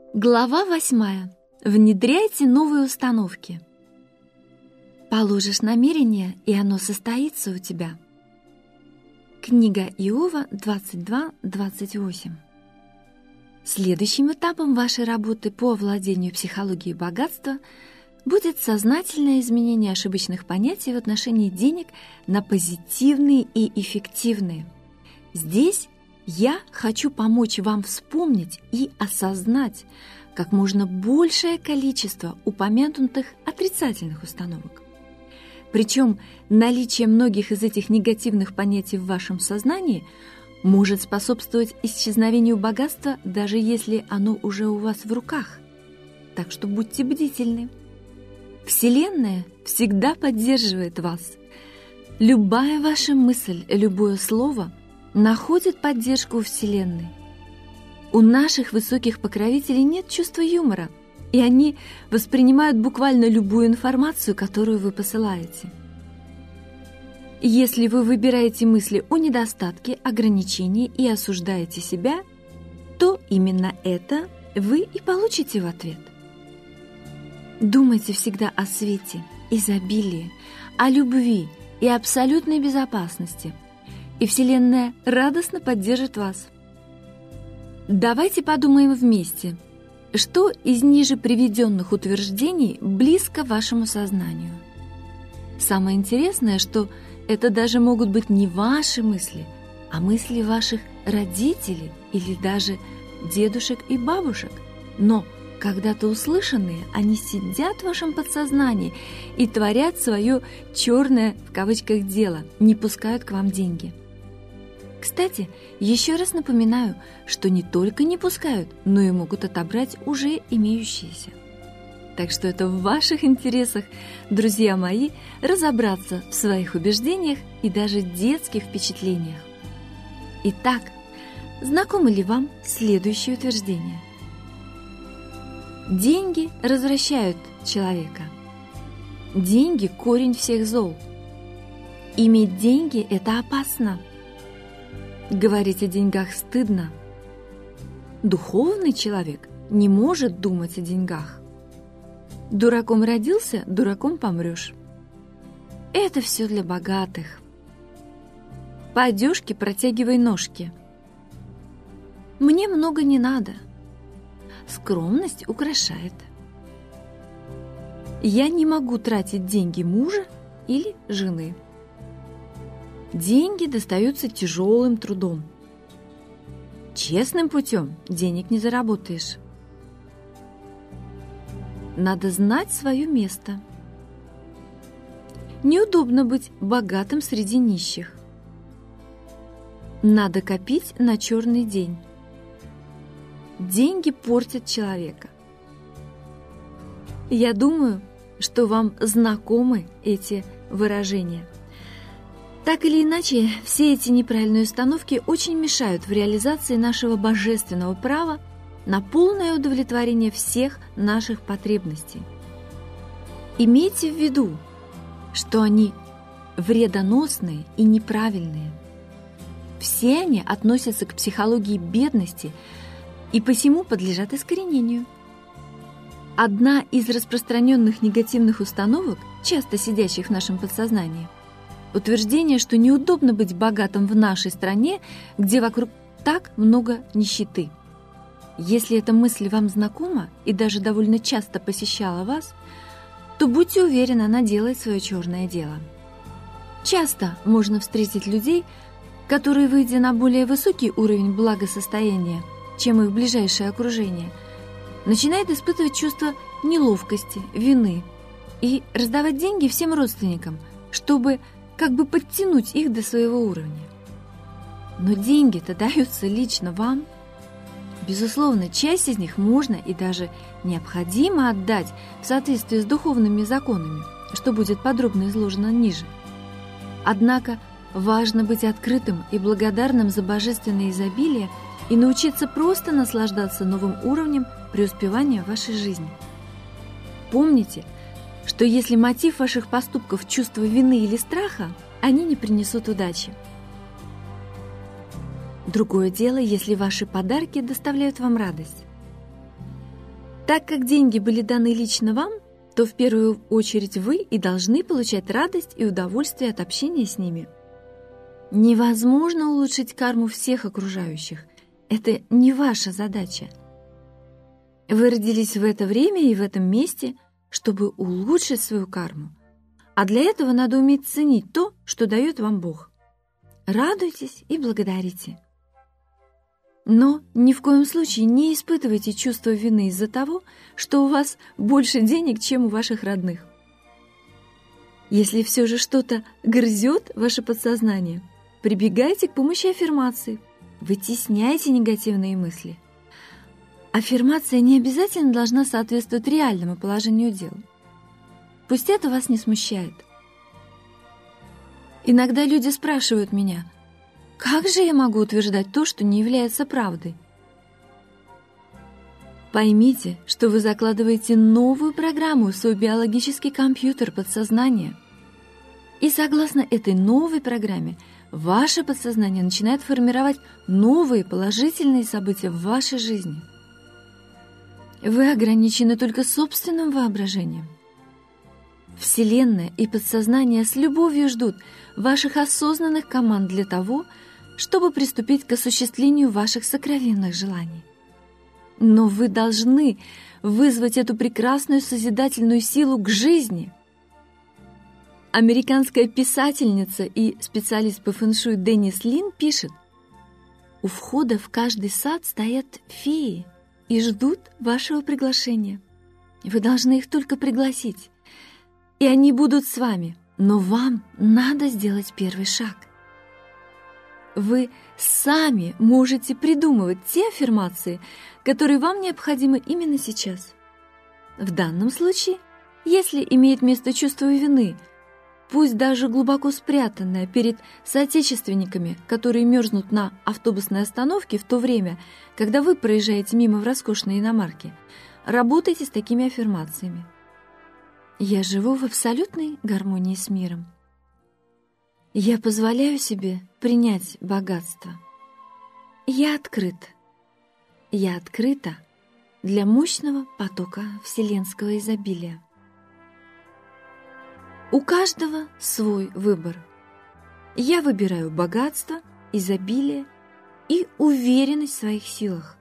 Глава 8. Внедряйте новые установки. Положишь намерение, и оно состоится у тебя. Книга Иова 22-28. Следующим этапом вашей работы по овладению психологией богатства будет сознательное изменение ошибочных понятий в отношении денег на позитивные и эффективные. Здесь я хочу помочь вам вспомнить и осознать как можно большее количество упомянутых отрицательных установок. Причем наличие многих из этих негативных понятий в вашем сознании может способствовать исчезновению богатства, даже если оно уже у вас в руках. Так что будьте бдительны. Вселенная всегда поддерживает вас. Любая ваша мысль, любое слово находит поддержку у Вселенной. У наших высоких покровителей нет чувства юмора, и они воспринимают буквально любую информацию, которую вы посылаете. Если вы выбираете мысли о недостатке, ограничении и осуждаете себя, то именно это вы и получите в ответ. Думайте всегда о свете, изобилии, о любви и абсолютной безопасности, и Вселенная радостно поддержит вас. Давайте подумаем вместе, что из ниже приведенных утверждений близко вашему сознанию. Самое интересное, что это даже могут быть не ваши мысли, а мысли ваших родителей или даже дедушек и бабушек. Но когда-то услышанные, они сидят в вашем подсознании и творят свое «черное» в кавычках дело, не пускают к вам деньги. Кстати, еще раз напоминаю, что не только не пускают, но и могут отобрать уже имеющиеся. Так что это в ваших интересах, друзья мои, разобраться в своих убеждениях и даже детских впечатлениях. Итак, знакомы ли вам следующее утверждение? Деньги развращают человека. Деньги – корень всех зол. Иметь деньги – это опасно. Говорить о деньгах стыдно. Духовный человек не может думать о деньгах. Дураком родился, дураком помрешь. Это все для богатых. По одежке протягивай ножки. Мне много не надо. Скромность украшает. Я не могу тратить деньги мужа или жены. Деньги достаются тяжелым трудом. Честным путем денег не заработаешь. Надо знать свое место. Неудобно быть богатым среди нищих. Надо копить на черный день. Деньги портят человека. Я думаю, что вам знакомы эти выражения. Так или иначе, все эти неправильные установки очень мешают в реализации нашего божественного права на полное удовлетворение всех наших потребностей. Имейте в виду, что они вредоносные и неправильные. Все они относятся к психологии бедности и посему подлежат искоренению. Одна из распространенных негативных установок, часто сидящих в нашем подсознании, утверждение, что неудобно быть богатым в нашей стране, где вокруг так много нищеты. Если эта мысль вам знакома и даже довольно часто посещала вас, то будьте уверены, она делает свое черное дело. Часто можно встретить людей, которые, выйдя на более высокий уровень благосостояния, чем их ближайшее окружение, начинают испытывать чувство неловкости, вины и раздавать деньги всем родственникам, чтобы как бы подтянуть их до своего уровня. Но деньги-то даются лично вам. Безусловно, часть из них можно и даже необходимо отдать в соответствии с духовными законами, что будет подробно изложено ниже. Однако важно быть открытым и благодарным за божественное изобилие и научиться просто наслаждаться новым уровнем преуспевания в вашей жизни. Помните, что если мотив ваших поступков – чувство вины или страха, они не принесут удачи. Другое дело, если ваши подарки доставляют вам радость. Так как деньги были даны лично вам, то в первую очередь вы и должны получать радость и удовольствие от общения с ними. Невозможно улучшить карму всех окружающих. Это не ваша задача. Вы родились в это время и в этом месте, чтобы улучшить свою карму. А для этого надо уметь ценить то, что дает вам Бог. Радуйтесь и благодарите. Но ни в коем случае не испытывайте чувство вины из-за того, что у вас больше денег, чем у ваших родных. Если все же что-то грызет ваше подсознание, прибегайте к помощи аффирмации, вытесняйте негативные мысли. Аффирмация не обязательно должна соответствовать реальному положению дел. Пусть это вас не смущает. Иногда люди спрашивают меня: как же я могу утверждать то, что не является правдой? Поймите, что вы закладываете новую программу в свой биологический компьютер подсознания. И согласно этой новой программе, ваше подсознание начинает формировать новые положительные события в вашей жизни. Вы ограничены только собственным воображением. Вселенная и подсознание с любовью ждут ваших осознанных команд для того, чтобы приступить к осуществлению ваших сокровенных желаний. Но вы должны вызвать эту прекрасную созидательную силу к жизни. Американская писательница и специалист по фэншуй Деннис Лин пишет: «У входа в каждый сад стоят феи и ждут вашего приглашения. Вы должны их только пригласить, и они будут с вами, но вам надо сделать первый шаг». Вы сами можете придумывать те аффирмации, которые вам необходимы именно сейчас. В данном случае, если имеет место чувство вины, пусть даже глубоко спрятанное перед соотечественниками, которые мерзнут на автобусной остановке в то время, когда вы проезжаете мимо в роскошной иномарке, работайте с такими аффирмациями. Я живу в абсолютной гармонии с миром. Я позволяю себе принять богатство. Я открыт. Я открыта для мощного потока вселенского изобилия. У каждого свой выбор. Я выбираю богатство, изобилие и уверенность в своих силах.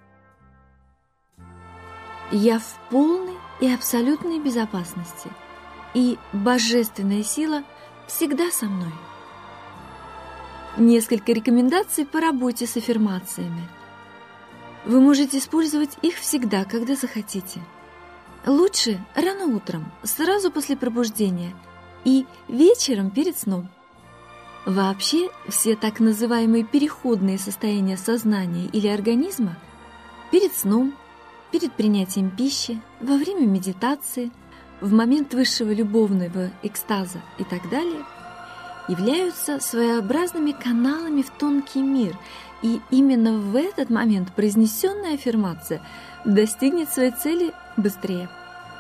Я в полной и абсолютной безопасности, и божественная сила всегда со мной. Несколько рекомендаций по работе с аффирмациями. Вы можете использовать их всегда, когда захотите. Лучше рано утром, сразу после пробуждения, и вечером перед сном. Вообще, все так называемые переходные состояния сознания или организма перед сном, перед принятием пищи, во время медитации, в момент высшего любовного экстаза и так далее являются своеобразными каналами в тонкий мир, и именно в этот момент произнесенная аффирмация достигнет своей цели быстрее.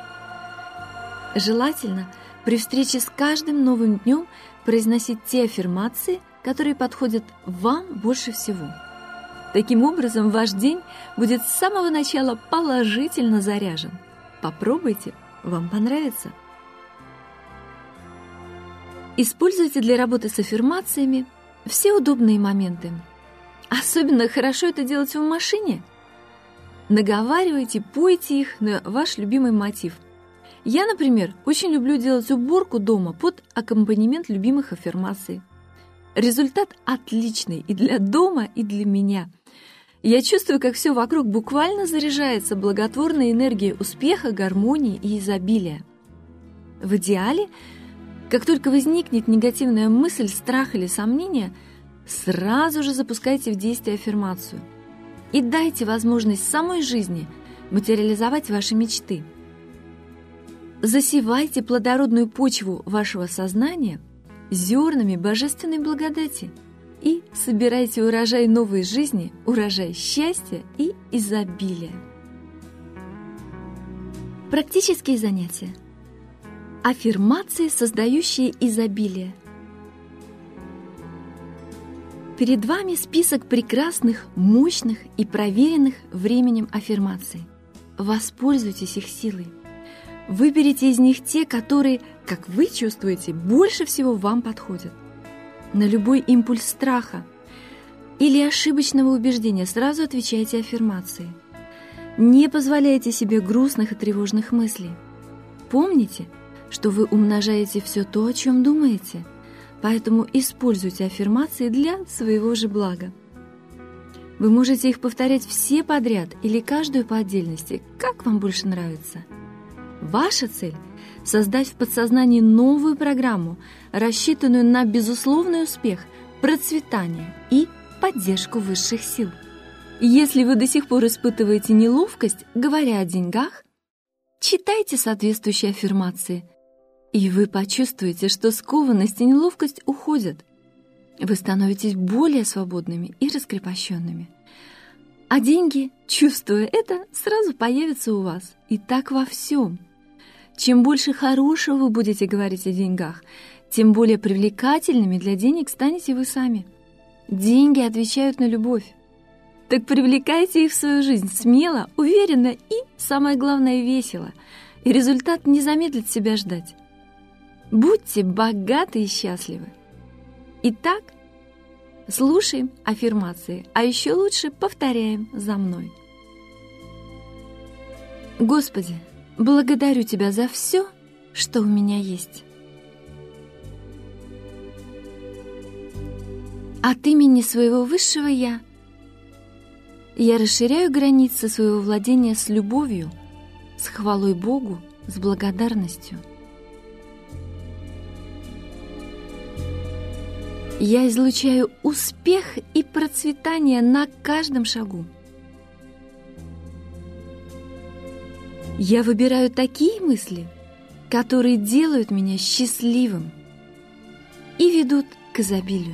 Желательно при встрече с каждым новым днем произносить те аффирмации, которые подходят вам больше всего. Таким образом, ваш день будет с самого начала положительно заряжен. Попробуйте, вам понравится. Используйте для работы с аффирмациями все удобные моменты. Особенно хорошо это делать в машине. Наговаривайте, пойте их на ваш любимый мотив. Я, например, очень люблю делать уборку дома под аккомпанемент любимых аффирмаций. Результат отличный и для дома, и для меня. Я чувствую, как все вокруг буквально заряжается благотворной энергией успеха, гармонии и изобилия. В идеале, как только возникнет негативная мысль, страх или сомнение, сразу же запускайте в действие аффирмацию и дайте возможность самой жизни материализовать ваши мечты. Засевайте плодородную почву вашего сознания зернами божественной благодати и собирайте урожай новой жизни, урожай счастья и изобилия. Практические занятия. Аффирмации, создающие изобилие. Перед вами список прекрасных, мощных и проверенных временем аффирмаций. воспользуйтесь их силой. Выберите из них те, которые, как вы чувствуете, больше всего вам подходят. На любой импульс страха или ошибочного убеждения сразу отвечайте аффирмацией. Не позволяйте себе грустных и тревожных мыслей. Помните, что вы умножаете все то, о чем думаете, поэтому используйте аффирмации для своего же блага. Вы можете их повторять все подряд или каждую по отдельности, как вам больше нравится. Ваша цель – создать в подсознании новую программу, рассчитанную на безусловный успех, процветание и поддержку высших сил. Если вы до сих пор испытываете неловкость, говоря о деньгах, читайте соответствующие аффирмации, и вы почувствуете, что скованность и неловкость уходят. Вы становитесь более свободными и раскрепощенными. А деньги, чувствуя это, сразу появятся у вас. И так во всем. Чем больше хорошего вы будете говорить о деньгах, тем более привлекательными для денег станете вы сами. Деньги отвечают на любовь. Так привлекайте их в свою жизнь смело, уверенно и, самое главное, весело. И результат не замедлит себя ждать. Будьте богаты и счастливы. Итак, слушаем аффирмации, а еще лучше повторяем за мной. Господи, благодарю Тебя за все, что у меня есть. От имени своего высшего Я расширяю границы своего владения с любовью, с хвалой Богу, с благодарностью. Я излучаю успех и процветание на каждом шагу. Я выбираю такие мысли, которые делают меня счастливым и ведут к изобилию.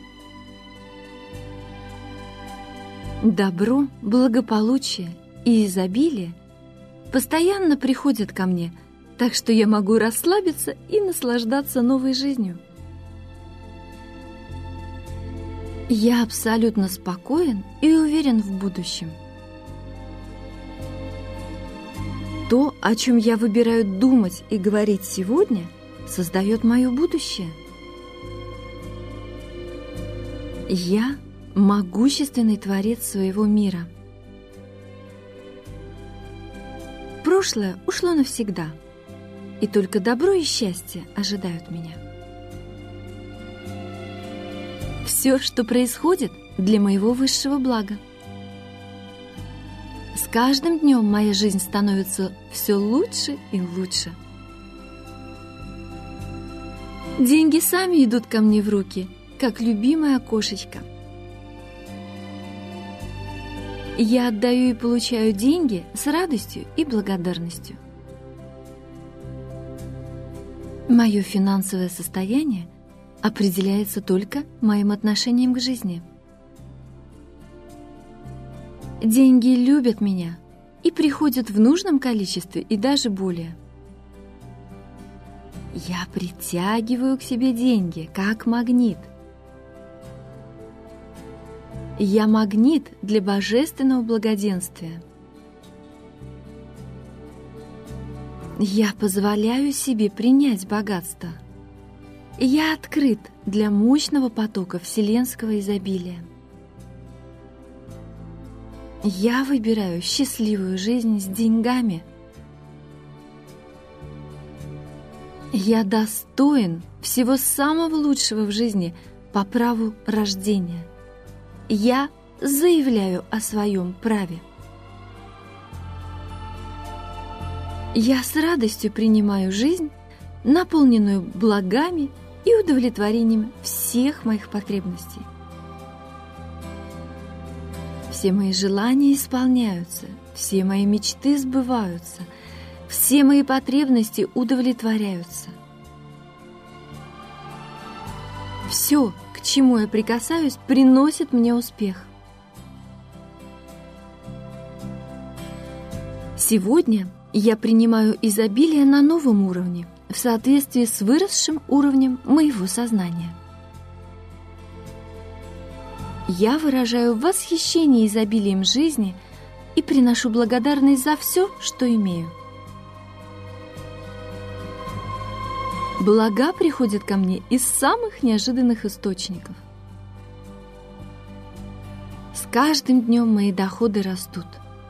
Добро, благополучие и изобилие постоянно приходят ко мне, так что я могу расслабиться и наслаждаться новой жизнью. Я абсолютно спокоен и уверен в будущем. То, о чем я выбираю думать и говорить сегодня, создает мое будущее. Я могущественный творец своего мира. Прошлое ушло навсегда, и только добро и счастье ожидают меня. Все, что происходит, для моего высшего блага. С каждым днем моя жизнь становится все лучше и лучше. Деньги сами идут ко мне в руки, как любимая кошечка. Я отдаю и получаю деньги с радостью и благодарностью. Мое финансовое состояние определяется только моим отношением к жизни. Деньги любят меня и приходят в нужном количестве и даже более. Я притягиваю к себе деньги, как магнит. Я магнит для божественного благоденствия. Я позволяю себе принять богатство. Я открыт для мощного потока вселенского изобилия. Я выбираю счастливую жизнь с деньгами. Я достоин всего самого лучшего в жизни по праву рождения. Я заявляю о своем праве. Я с радостью принимаю жизнь, наполненную благами и удовлетворением всех моих потребностей. Все мои желания исполняются, все мои мечты сбываются, все мои потребности удовлетворяются. Все, к чему я прикасаюсь, приносит мне успех. Сегодня я принимаю изобилие на новом уровне, в соответствии с выросшим уровнем моего сознания. Я выражаю восхищение изобилием жизни и приношу благодарность за все, что имею. Блага приходят ко мне из самых неожиданных источников. С каждым днем мои доходы растут.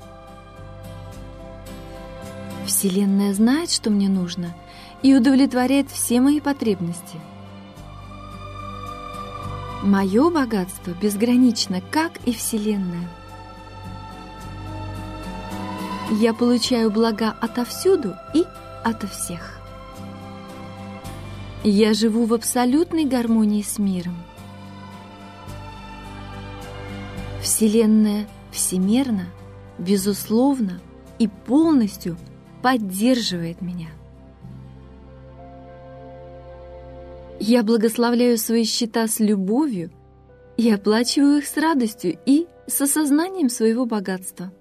Вселенная знает, что мне нужно, и удовлетворяет все мои потребности. Мое богатство безгранично, как и Вселенная. Я получаю блага отовсюду и ото всех. Я живу в абсолютной гармонии с миром. Вселенная всемерно, безусловно и полностью поддерживает меня. Я благословляю свои счета с любовью и оплачиваю их с радостью и с осознанием своего богатства.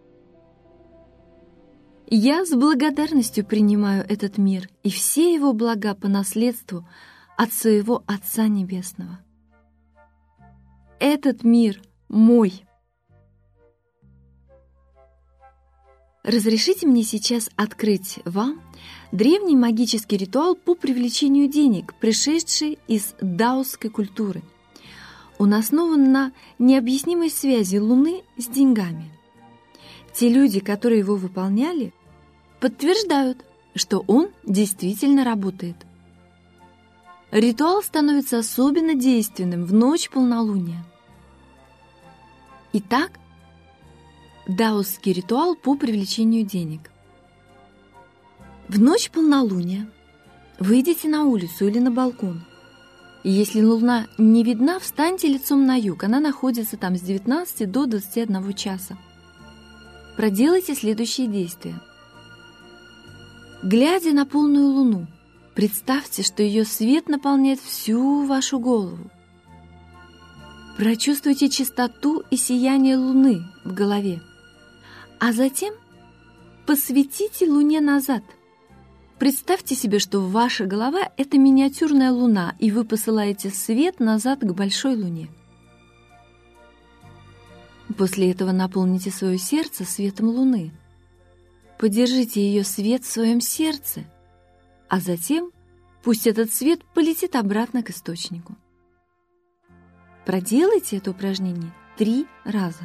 Я с благодарностью принимаю этот мир и все его блага по наследству от своего Отца Небесного. Этот мир мой. Разрешите мне сейчас открыть вам древний магический ритуал по привлечению денег, пришедший из даосской культуры. Он основан на необъяснимой связи Луны с деньгами. Те люди, которые его выполняли, подтверждают, что он действительно работает. Ритуал становится особенно действенным в ночь полнолуния. Итак, даосский ритуал по привлечению денег. В ночь полнолуния выйдите на улицу или на балкон. И если луна не видна, встаньте лицом на юг. Она находится там с 19 до 21 часа. Проделайте следующие действия. Глядя на полную луну, представьте, что ее свет наполняет всю вашу голову. Прочувствуйте чистоту и сияние луны в голове, а затем посветите луне назад. Представьте себе, что ваша голова — это миниатюрная луна, и вы посылаете свет назад к большой луне. После этого наполните свое сердце светом луны. Подержите ее свет в своем сердце, а затем пусть этот свет полетит обратно к источнику. Проделайте это упражнение 3 раза.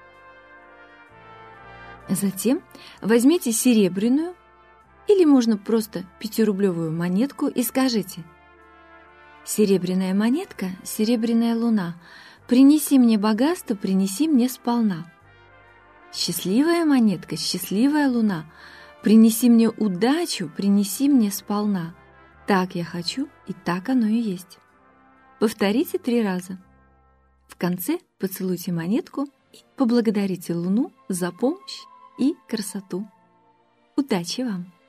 Затем возьмите серебряную или можно просто 5-рублевую монетку и скажите: «Серебряная монетка, серебряная луна, принеси мне богатство, принеси мне сполна. Счастливая монетка, счастливая луна, принеси мне удачу, принеси мне сполна. Так я хочу, и так оно и есть». Повторите 3 раза. В конце поцелуйте монетку и поблагодарите Луну за помощь и красоту. Удачи вам!